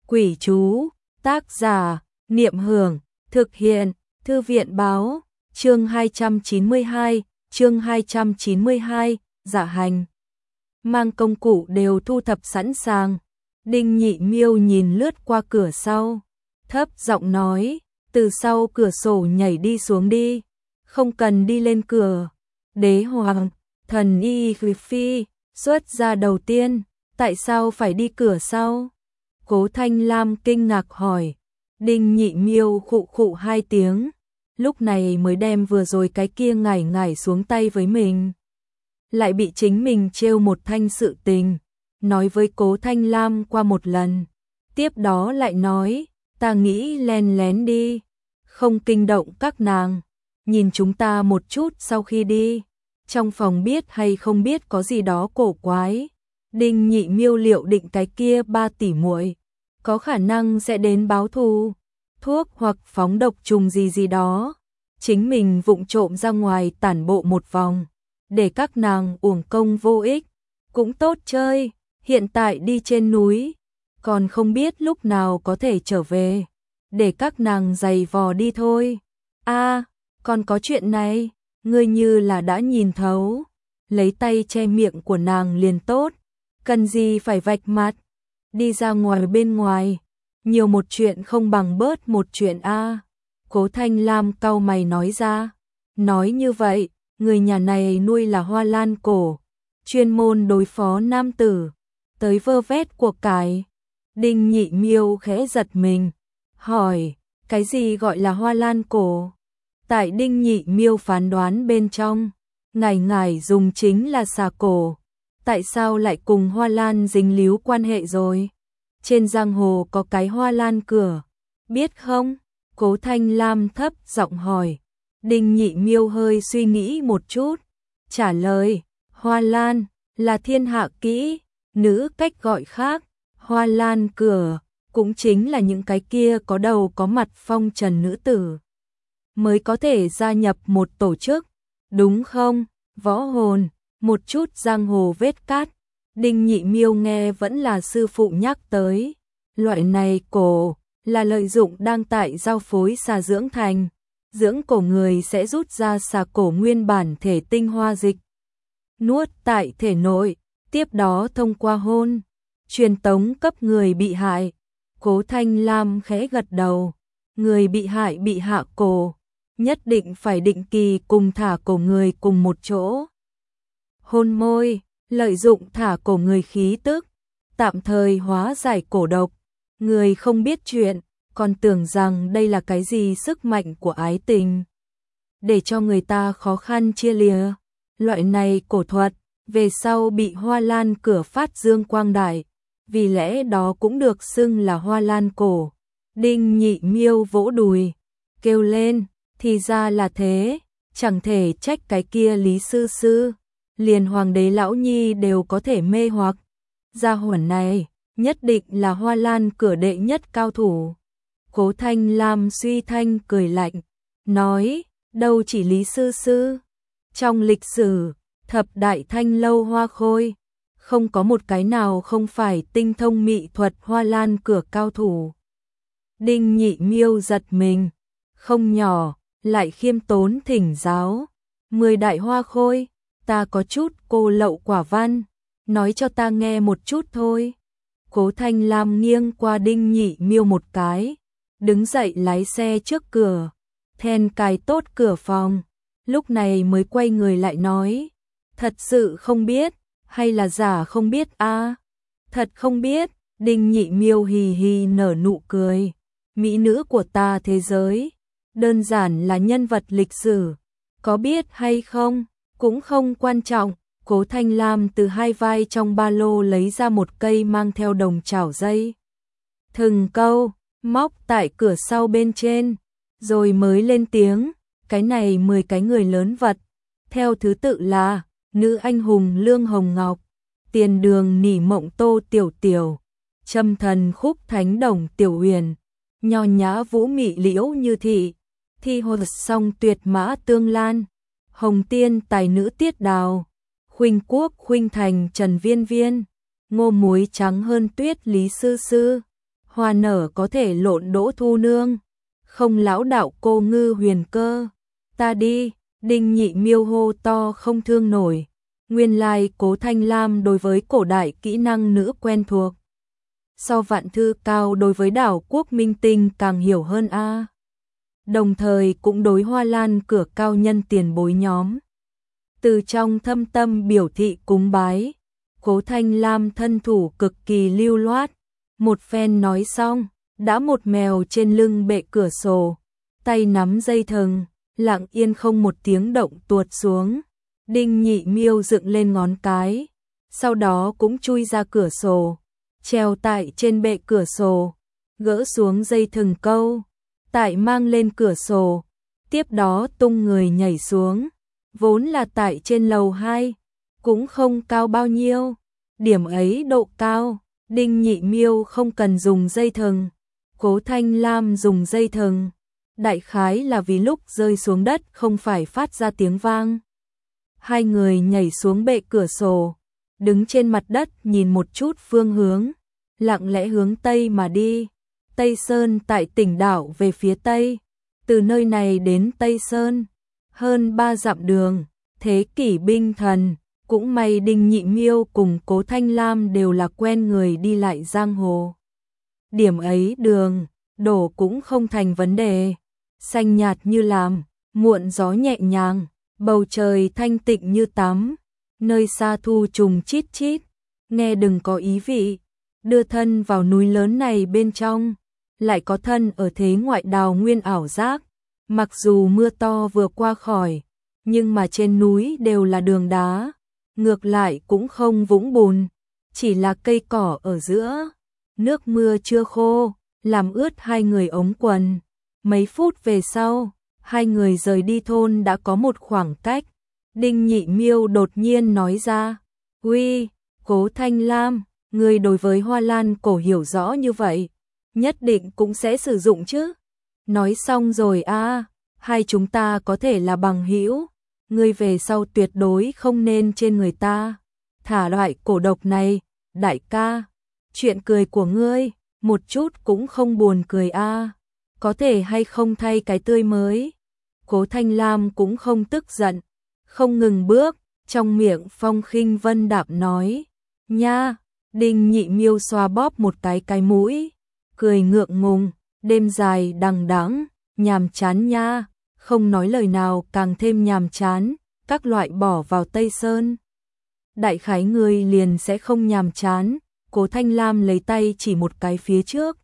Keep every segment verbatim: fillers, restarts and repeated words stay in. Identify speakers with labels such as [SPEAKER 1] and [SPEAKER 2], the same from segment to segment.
[SPEAKER 1] Quỷ chú, tác giả, Niệm Hưởng, thực hiện, Thư viện báo, chương hai trăm chín mươi hai, chương hai trăm chín mươi hai, dạ hành. Mang công cụ đều thu thập sẵn sàng. Đinh Nhị Miêu nhìn lướt qua cửa sau, thấp giọng nói, từ sau cửa sổ nhảy đi xuống đi, không cần đi lên cửa. Đế hoàng, thần y phi, xuất ra đầu tiên, tại sao phải đi cửa sau? Cố Thanh Lam kinh ngạc hỏi. Đinh Nhị Miêu khụ khụ hai tiếng, lúc này mới đem vừa rồi cái kia ngải ngải xuống tay với mình. Lại bị chính mình trêu một thanh sự tình, nói với Cố Thanh Lam qua một lần. Tiếp đó lại nói, ta nghĩ len lén đi, không kinh động các nàng, nhìn chúng ta một chút sau khi đi. Trong phòng biết hay không biết có gì đó cổ quái. Đinh Nhị Miêu liệu định cái kia ba tỷ muội có khả năng sẽ đến báo thù, thuốc hoặc phóng độc trùng gì gì đó. Chính mình vụng trộm ra ngoài tản bộ một vòng, để các nàng uổng công vô ích, cũng tốt chơi. Hiện tại đi trên núi, còn không biết lúc nào có thể trở về, để các nàng giày vò đi thôi. A, còn có chuyện này, ngươi như là đã nhìn thấu, lấy tay che miệng của nàng liền tốt, cần gì phải vạch mặt. Đi ra ngoài bên ngoài, nhiều một chuyện không bằng bớt một chuyện a. Cố Thanh Lam cau mày nói ra. Nói như vậy, người nhà này nuôi là Hoa Lan cổ, chuyên môn đối phó nam tử, tới vơ vét của cải. Đinh Nhị Miêu khẽ giật mình, hỏi, cái gì gọi là Hoa Lan cổ? Tại Đinh Nhị Miêu phán đoán bên trong, ngải ngải dùng chính là xà cổ. Tại sao lại cùng Hoa Lan dính líu quan hệ rồi? Trên giang hồ có cái Hoa Lan cửa, biết không? Cố Thanh Lam thấp giọng hỏi. Đinh Nhị Miêu hơi suy nghĩ một chút, trả lời, Hoa Lan là thiên hạ kỹ, nữ cách gọi khác. Hoa Lan cửa cũng chính là những cái kia có đầu có mặt phong trần nữ tử mới có thể gia nhập một tổ chức, đúng không? Võ hồn, một chút giang hồ vết cát. Đinh Nhị Miêu nghe vẫn là sư phụ nhắc tới. Loại này cổ là lợi dụng đang tại giao phối xà dưỡng thành. Dưỡng cổ người sẽ rút ra xà cổ nguyên bản thể tinh hoa dịch, nuốt tại thể nội, tiếp đó thông qua hôn, truyền tống cấp người bị hại. Cố Thanh Lam khẽ gật đầu. Người bị hại bị hạ cổ, nhất định phải định kỳ cùng thả cổ người cùng một chỗ. Hôn môi, lợi dụng thả cổ người khí tức, tạm thời hóa giải cổ độc. Người không biết chuyện, còn tưởng rằng đây là cái gì sức mạnh của ái tình, để cho người ta khó khăn chia lìa. Loại này cổ thuật, về sau bị Hoa Lan cửa phát dương quang đại, vì lẽ đó cũng được xưng là Hoa Lan cổ. Đinh Nhị Miêu vỗ đùi, kêu lên, thì ra là thế, chẳng thể trách cái kia Lý sư sư, liền hoàng đế lão nhi đều có thể mê hoặc. Gia hỏa này, nhất định là Hoa Lan cửa đệ nhất cao thủ. Cố Thanh Lam suy thanh cười lạnh, nói, đâu chỉ Lý sư sư, trong lịch sử thập đại thanh lâu hoa khôi, không có một cái nào không phải tinh thông mỹ thuật Hoa Lan cửa cao thủ. Đinh Nhị Miêu giật mình, không nhỏ, lại khiêm tốn thỉnh giáo. Mười đại hoa khôi, ta có chút cô lậu quả văn, nói cho ta nghe một chút thôi. Cố Thanh Lam nghiêng qua Đinh Nhị Miêu một cái, đứng dậy lái xe trước cửa, then cài tốt cửa phòng, lúc này mới quay người lại nói, thật sự không biết, hay là giả không biết a? À? Thật không biết. Đinh Nhị Miêu hì hì nở nụ cười, mỹ nữ của ta thế giới, đơn giản là nhân vật lịch sử, có biết hay không, cũng không quan trọng. Cố Thanh Lam từ hai vai trong ba lô lấy ra một cây mang theo đồng chảo dây thừng câu, móc tại cửa sau bên trên, rồi mới lên tiếng, cái này mười cái người lớn vật, theo thứ tự là nữ anh hùng Lương Hồng Ngọc, tiền đường nỉ mộng Tô Tiểu Tiểu, châm thần khúc thánh đồng Tiểu Huyền, nho nhã vũ mị Liễu Như Thị, thi hồ song tuyệt mã Tương Lan, hồng tiên tài nữ Tiết Đào, khuynh quốc khuynh thành Trần Viên Viên, ngô muối trắng hơn tuyết Lý sư sư, hoa nở có thể lộn đỗ thu nương, không lão đạo cô ngư huyền cơ, ta đi, Đinh Nhị Miêu hô to không thương nổi. Nguyên lai Cố Thanh Lam đối với cổ đại kỹ năng nữ quen thuộc. So Vạn Thư Cao đối với đảo quốc minh tinh càng hiểu hơn a. Đồng thời cũng đối Hoa Lan cửa cao nhân tiền bối nhóm. Từ trong thâm tâm biểu thị cúng bái, Cố Thanh Lam thân thủ cực kỳ lưu loát. Một phen nói xong, đã một mèo trên lưng bệ cửa sổ, tay nắm dây thừng, lặng yên không một tiếng động tuột xuống. Đinh Nhị Miêu dựng lên ngón cái, sau đó cũng chui ra cửa sổ, treo tại trên bệ cửa sổ, gỡ xuống dây thừng câu, tại mang lên cửa sổ, tiếp đó tung người nhảy xuống, vốn là tại trên lầu hai, cũng không cao bao nhiêu, điểm ấy độ cao, Đinh Nhị Miêu không cần dùng dây thừng, Cố Thanh Lam dùng dây thừng, đại khái là vì lúc rơi xuống đất không phải phát ra tiếng vang. Hai người nhảy xuống bệ cửa sổ, đứng trên mặt đất nhìn một chút phương hướng, lặng lẽ hướng Tây mà đi. Tây Sơn tại tỉnh đảo về phía Tây, từ nơi này đến Tây Sơn, hơn ba dặm đường, thế kỷ binh thần, cũng may Đinh Nhị Miêu cùng Cố Thanh Lam đều là quen người đi lại giang hồ. Điểm ấy đường, đổ cũng không thành vấn đề, xanh nhạt như làm, muộn gió nhẹ nhàng. Bầu trời thanh tịnh như tắm, nơi xa thu trùng chít chít, nghe đừng có ý vị, đưa thân vào núi lớn này bên trong, lại có thân ở thế ngoại đào nguyên ảo giác, mặc dù mưa to vừa qua khỏi, nhưng mà trên núi đều là đường đá, ngược lại cũng không vũng bùn, chỉ là cây cỏ ở giữa, nước mưa chưa khô, làm ướt hai người ống quần, mấy phút về sau. Hai người rời đi thôn đã có một khoảng cách. Đinh Nhị Miêu đột nhiên nói ra, "Uy, Cố Thanh Lam, người đối với Hoa Lan cổ hiểu rõ như vậy, nhất định cũng sẽ sử dụng chứ?" Nói xong rồi a, hai chúng ta có thể là bằng hữu, ngươi về sau tuyệt đối không nên trên người ta thả loại cổ độc này, đại ca. Chuyện cười của ngươi, một chút cũng không buồn cười a, có thể hay không thay cái tươi mới. Cố Thanh Lam cũng không tức giận, không ngừng bước, trong miệng phong khinh vân đạm nói, nha. Đinh Nhị Miêu xoa bóp một cái cái mũi, cười ngượng ngùng, đêm dài đằng đẵng, nhàm chán nha, không nói lời nào càng thêm nhàm chán, các loại bỏ vào Tây Sơn. Đại khái người liền sẽ không nhàm chán. Cố Thanh Lam lấy tay chỉ một cái phía trước,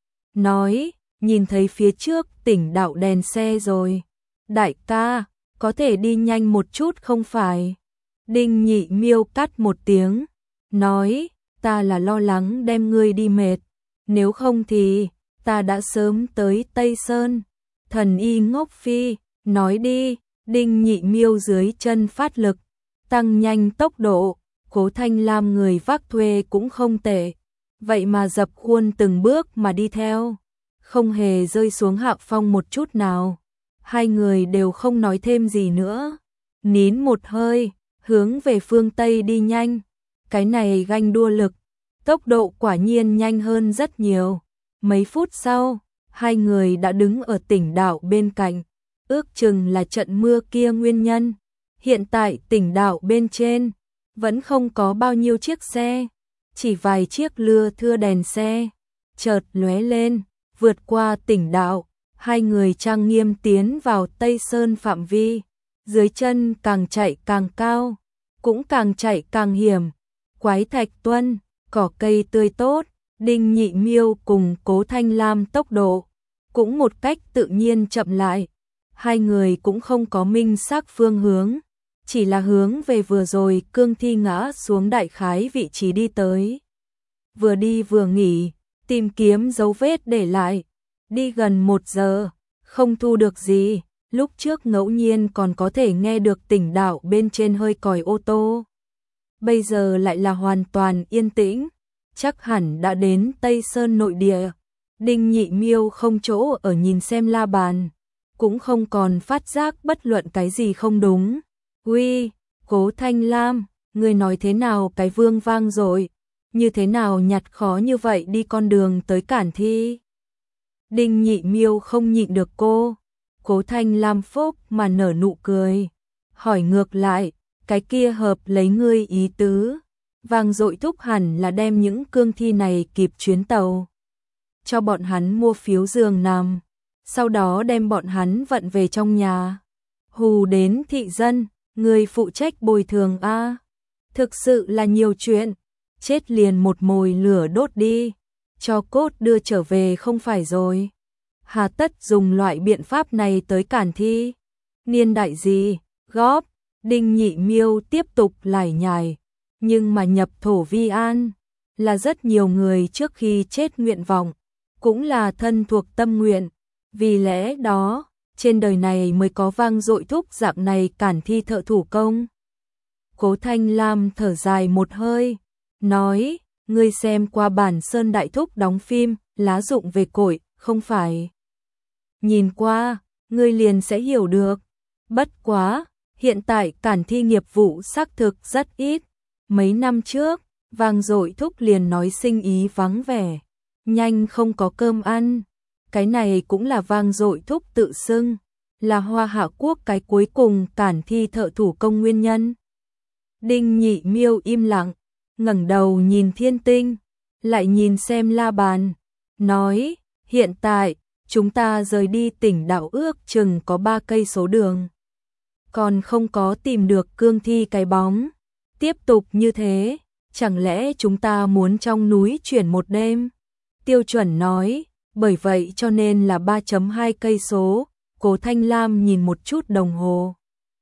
[SPEAKER 1] nói, nhìn thấy phía trước tỉnh đạo đèn xe rồi. Đại ca, có thể đi nhanh một chút không phải? Đinh Nhị Miêu cắt một tiếng, nói, ta là lo lắng đem ngươi đi mệt, nếu không thì, ta đã sớm tới Tây Sơn. Thần y ngốc phi, nói đi. Đinh Nhị Miêu dưới chân phát lực, tăng nhanh tốc độ, Cố Thanh Lam người vác thuê cũng không tệ, vậy mà dập khuôn từng bước mà đi theo, không hề rơi xuống hạ phong một chút nào. Hai người đều không nói thêm gì nữa, nín một hơi, hướng về phương Tây đi nhanh. Cái này ganh đua lực, tốc độ quả nhiên nhanh hơn rất nhiều. Mấy phút sau, hai người đã đứng ở tỉnh đảo bên cạnh, ước chừng là trận mưa kia nguyên nhân. Hiện tại tỉnh đảo bên trên, vẫn không có bao nhiêu chiếc xe, chỉ vài chiếc lưa thưa đèn xe, chợt lóe lên, vượt qua tỉnh đảo. Hai người trang nghiêm tiến vào Tây Sơn phạm vi, dưới chân càng chạy càng cao, cũng càng chạy càng hiểm. Quái thạch tuân, cỏ cây tươi tốt, Đinh Nhị Miêu cùng Cố Thanh Lam tốc độ cũng một cách tự nhiên chậm lại. Hai người cũng không có minh xác phương hướng, chỉ là hướng về vừa rồi cương thi ngã xuống đại khái vị trí đi tới. Vừa đi vừa nghỉ, tìm kiếm dấu vết để lại. Đi gần một giờ, không thu được gì, lúc trước ngẫu nhiên còn có thể nghe được tỉnh đảo bên trên hơi còi ô tô. Bây giờ lại là hoàn toàn yên tĩnh, chắc hẳn đã đến Tây Sơn nội địa. Đinh Nhị Miêu không chỗ ở nhìn xem la bàn, cũng không còn phát giác bất luận cái gì không đúng. Uy, Cố Thanh Lam, người nói thế nào cái vương vang rồi? như thế nào nhặt khó như vậy đi con đường tới Cản Thi. Đinh Nhị Miêu không nhịn được cô, Cố Thanh Lam phốc mà nở nụ cười, hỏi ngược lại, cái kia hợp lấy ngươi ý tứ, Vang Dội Thúc hẳn là đem những cương thi này kịp chuyến tàu, cho bọn hắn mua phiếu giường nằm, sau đó đem bọn hắn vận về trong nhà, hù đến thị dân, người phụ trách bồi thường a. Thực sự là nhiều chuyện, chết liền một mồi lửa đốt đi, cho cốt đưa trở về không phải rồi. Hà tất dùng loại biện pháp này tới Cản Thi. Niên đại gì, góp, Đinh Nhị Miêu tiếp tục lải nhải, nhưng mà nhập thổ vi an, là rất nhiều người trước khi chết nguyện vọng, cũng là thân thuộc tâm nguyện, vì lẽ đó, trên đời này mới có Vang Dội Thúc dạng này Cản Thi thợ thủ công. Cố Thanh Lam thở dài một hơi, nói, ngươi xem qua bản Sơn Đại Thúc đóng phim, Lá Rụng Về Cội, không phải? Nhìn qua, ngươi liền sẽ hiểu được. Bất quá, hiện tại Cản Thi nghiệp vụ xác thực rất ít. Mấy năm trước, Vang Dội Thúc liền nói sinh ý vắng vẻ, nhanh không có cơm ăn. Cái này cũng là Vang Dội Thúc tự xưng, là Hoa Hạ Quốc cái cuối cùng Cản Thi thợ thủ công nguyên nhân. Đinh Nhị Miêu im lặng, ngẩng đầu nhìn thiên tinh, lại nhìn xem la bàn, nói, hiện tại, chúng ta rời đi tỉnh đảo ước chừng có ba cây số đường. Còn không có tìm được cương thi cái bóng. Tiếp tục như thế, chẳng lẽ chúng ta muốn trong núi chuyển một đêm? Tiêu Chuẩn nói, bởi vậy cho nên là ba phẩy hai cây số. Cố Thanh Lam nhìn một chút đồng hồ,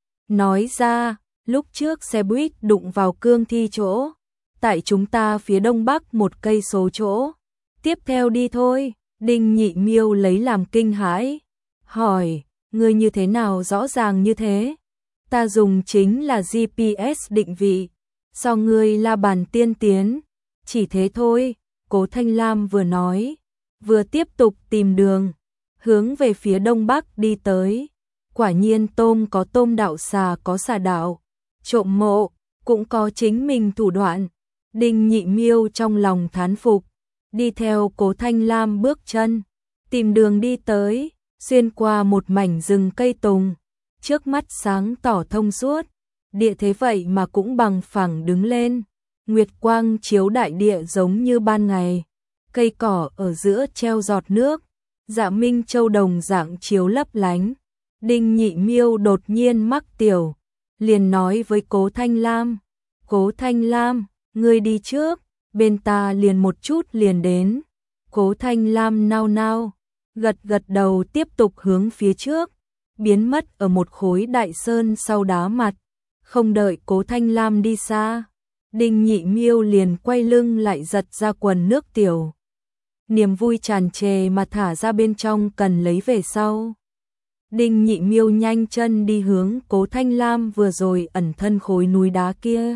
[SPEAKER 1] nói ra, lúc trước xe buýt đụng vào cương thi chỗ, tại chúng ta phía đông bắc một cây số chỗ. Tiếp theo đi thôi. Đinh Nhị Miêu lấy làm kinh hãi, hỏi, ngươi như thế nào rõ ràng như thế? Ta dùng chính là giê pê ét định vị, so ngươi la bàn tiên tiến, chỉ thế thôi. Cố Thanh Lam vừa nói, vừa tiếp tục tìm đường, hướng về phía đông bắc đi tới. Quả nhiên tôm có tôm đạo, xà có xà đạo, trộm mộ cũng có chính mình thủ đoạn. Đinh Nhị Miêu trong lòng thán phục, đi theo Cố Thanh Lam bước chân, tìm đường đi tới, xuyên qua một mảnh rừng cây tùng, trước mắt sáng tỏ thông suốt, địa thế vậy mà cũng bằng phẳng đứng lên, nguyệt quang chiếu đại địa giống như ban ngày, cây cỏ ở giữa treo giọt nước, dạ minh châu đồng dạng chiếu lấp lánh. Đinh Nhị Miêu đột nhiên mắc tiểu, liền nói với Cố Thanh Lam, Cố Thanh Lam, ngươi đi trước, bên ta liền một chút liền đến. Cố Thanh Lam nao nao, gật gật đầu tiếp tục hướng phía trước, biến mất ở một khối đại sơn sau đá mặt. Không đợi Cố Thanh Lam đi xa, Đinh Nhị Miêu liền quay lưng lại giật ra quần nước tiểu. Niềm vui tràn trề mà thả ra bên trong cần lấy về sau. Đinh Nhị Miêu nhanh chân đi hướng Cố Thanh Lam vừa rồi ẩn thân khối núi đá kia.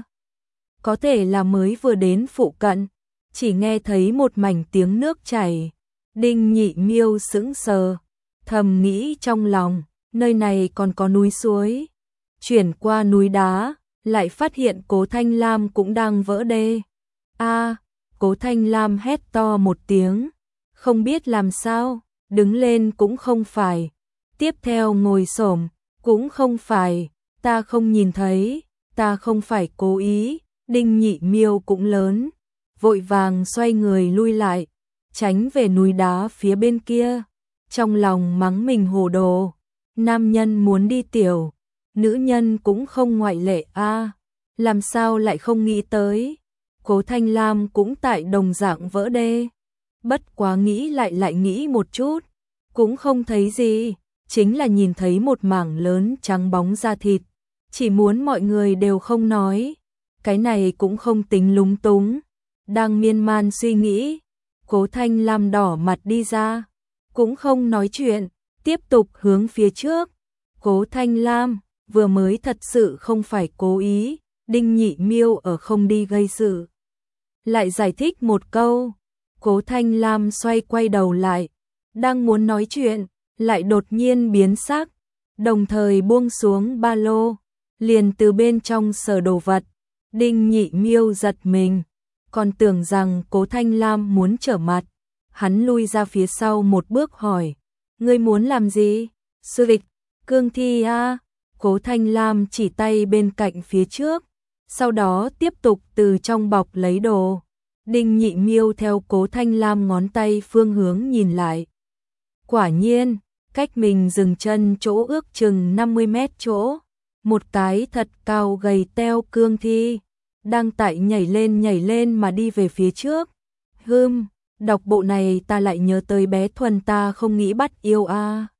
[SPEAKER 1] Có thể là mới vừa đến phụ cận, chỉ nghe thấy một mảnh tiếng nước chảy. Đinh Nhị Miêu sững sờ, thầm nghĩ trong lòng, nơi này còn có núi suối. Chuyển qua núi đá, lại phát hiện Cố Thanh Lam cũng đang vỡ đê. A, Cố Thanh Lam hét to một tiếng, không biết làm sao, đứng lên cũng không phải, tiếp theo ngồi xổm cũng không phải, ta không nhìn thấy, ta không phải cố ý. Đinh Nhị Miêu cũng lớn, vội vàng xoay người lui lại, tránh về núi đá phía bên kia, trong lòng mắng mình hồ đồ. Nam nhân muốn đi tiểu, nữ nhân cũng không ngoại lệ a, làm sao lại không nghĩ tới. Cố Thanh Lam cũng tại đồng dạng vỡ đê, bất quá nghĩ lại lại nghĩ một chút, cũng không thấy gì, chính là nhìn thấy một mảng lớn trắng bóng da thịt, chỉ muốn mọi người đều không nói. Cái này cũng không tính lúng túng, đang miên man suy nghĩ, Cố Thanh Lam đỏ mặt đi ra, cũng không nói chuyện, tiếp tục hướng phía trước. Cố Thanh Lam, vừa mới thật sự không phải cố ý, Đinh Nhị Miêu ở không đi gây sự. Lại giải thích một câu, Cố Thanh Lam xoay quay đầu lại, đang muốn nói chuyện, lại đột nhiên biến sắc, đồng thời buông xuống ba lô, liền từ bên trong sờ đồ vật. Đinh Nhị Miêu giật mình, còn tưởng rằng Cố Thanh Lam muốn trở mặt. Hắn lui ra phía sau một bước hỏi, ngươi muốn làm gì? Sư địch, cương thi a. Cố Thanh Lam chỉ tay bên cạnh phía trước, sau đó tiếp tục từ trong bọc lấy đồ. Đinh Nhị Miêu theo Cố Thanh Lam ngón tay phương hướng nhìn lại. Quả nhiên, cách mình dừng chân chỗ ước chừng năm mươi mét chỗ, một cái thật cao gầy teo cương thi, đang tại nhảy lên nhảy lên mà đi về phía trước. Hừm, đọc bộ này ta lại nhớ tới bé Thuần ta không nghĩ bắt yêu a.